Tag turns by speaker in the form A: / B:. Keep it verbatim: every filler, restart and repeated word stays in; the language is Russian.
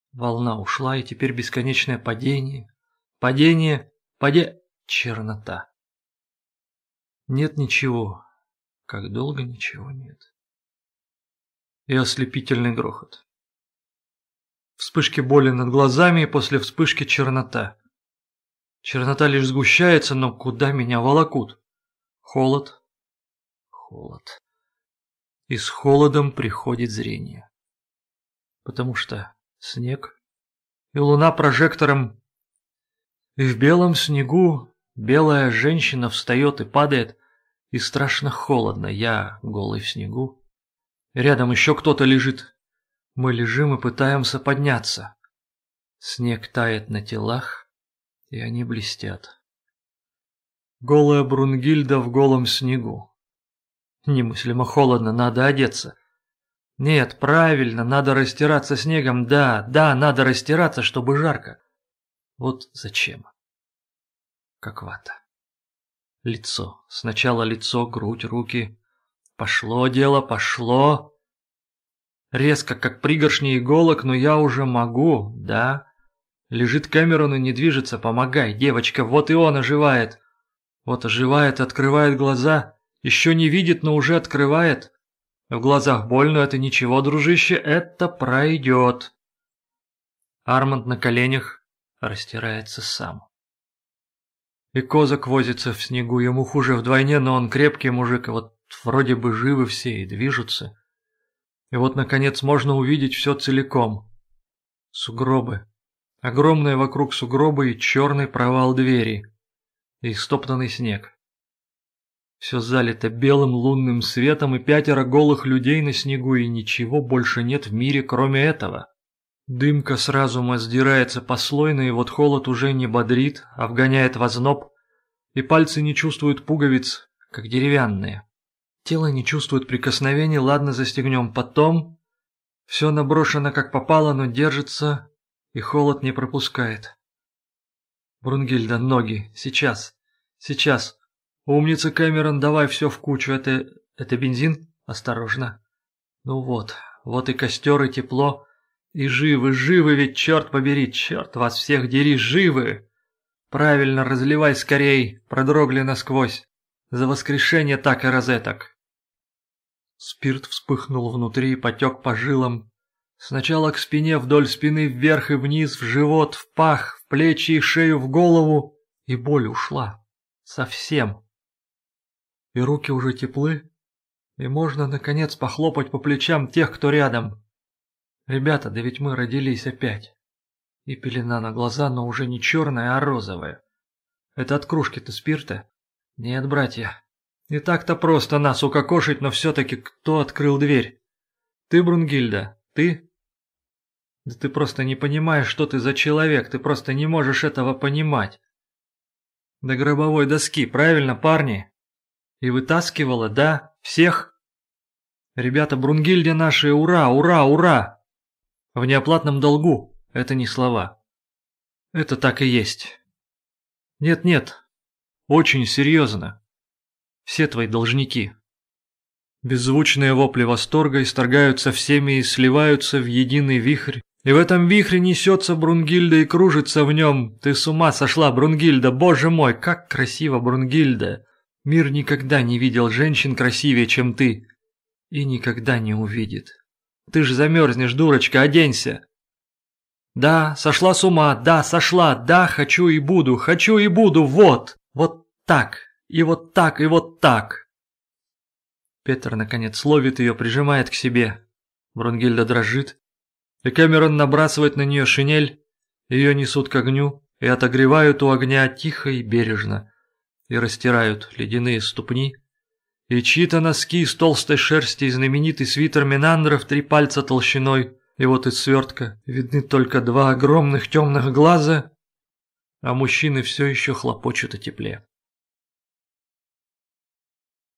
A: Волна ушла, и теперь бесконечное падение, падение, паде... чернота. Нет ничего, как долго ничего нет. И ослепительный грохот. Вспышки боли над глазами, и после вспышки чернота. Чернота лишь сгущается, но куда меня волокут? Холод, холод. И с холодом приходит зрение. Потому что снег, и луна прожектором, и в белом снегу белая женщина встает и падает, и страшно холодно, я голый в снегу. Рядом еще кто-то лежит. Мы лежим и пытаемся подняться. Снег тает на телах, и они блестят. Голая Брунгильда в голом снегу. Немыслимо холодно, надо одеться. Нет, правильно, надо растираться снегом, да, да, надо растираться, чтобы жарко. Вот зачем? Как вата. Лицо, сначала лицо, грудь, руки. Пошло дело, пошло. Резко, как пригоршни иголок, но я уже могу, да. Лежит Кэмерон и не движется, помогай, девочка, вот и он оживает. Вот оживает, открывает глаза, еще не видит, но уже открывает. В глазах больно, это ничего, дружище, это пройдет. Арманд на коленях растирается сам. И Козак возится в снегу, ему хуже вдвойне, но он крепкий мужик, и вот вроде бы живы все и движутся. И вот, наконец, можно увидеть все целиком. Сугробы. Огромные вокруг сугробы и черный провал двери. И стоптанный снег. Все залито белым лунным светом, и пятеро голых людей на снегу, и ничего больше нет в мире, кроме этого. Дымка с разума сдирается послойно, и вот холод уже не бодрит, а вгоняет в озноб, и пальцы не чувствуют пуговиц, как деревянные. Тело не чувствует прикосновений, ладно, застегнем потом. Все наброшено как попало, но держится, и холод не пропускает. Брунгильда, ноги, сейчас, сейчас. Умница, Кэмерон, давай все в кучу, это... это бензин? Осторожно. Ну вот, вот и костер, и тепло. И живы, живы ведь, черт побери, черт вас всех дери, живы! Правильно, разливай скорей, продрогли насквозь. За воскрешение так и розеток. Спирт вспыхнул внутри и потек по жилам. Сначала к спине, вдоль спины, вверх и вниз, в живот, в пах, в плечи и шею, в голову. И боль ушла. Совсем. И руки уже теплы, и можно, наконец, похлопать по плечам тех, кто рядом. Ребята, да ведь мы родились опять. И пелена на глаза, но уже не черная, а розовая. Это от кружки-то спирта? Нет, братья. Не так-то просто нас укокошить, но все-таки кто открыл дверь? Ты, Брунгильда? Ты? Да ты просто не понимаешь, что ты за человек, ты просто не можешь этого понимать. До гробовой доски, правильно, парни? И вытаскивала, да? Всех? Ребята, Брунгильде наши, ура, ура, ура! В неоплатном долгу, это не слова. Это так и есть. Нет-нет, очень серьезно. Все твои должники. Беззвучные вопли восторга исторгаются всеми и сливаются в единый вихрь. И в этом вихре несется Брунгильда и кружится в нем. Ты с ума сошла, Брунгильда, боже мой, как красиво, Брунгильда. Мир никогда не видел женщин красивее, чем ты. И никогда не увидит. Ты ж замерзнешь, дурочка, оденься. Да, сошла с ума, да, сошла, да, хочу и буду, хочу и буду, вот, вот так, и вот так, и вот так. Петр, наконец, ловит ее, прижимает к себе. Брунгильда дрожит, и Кэмерон набрасывает на нее шинель, ее несут к огню и отогревают у огня тихо и бережно, и растирают ледяные ступни, и чьи-то носки из толстой шерсти и знаменитый свитер Менандра в три пальца толщиной, и вот из свертка видны только два огромных темных глаза, а мужчины все еще хлопочут о тепле.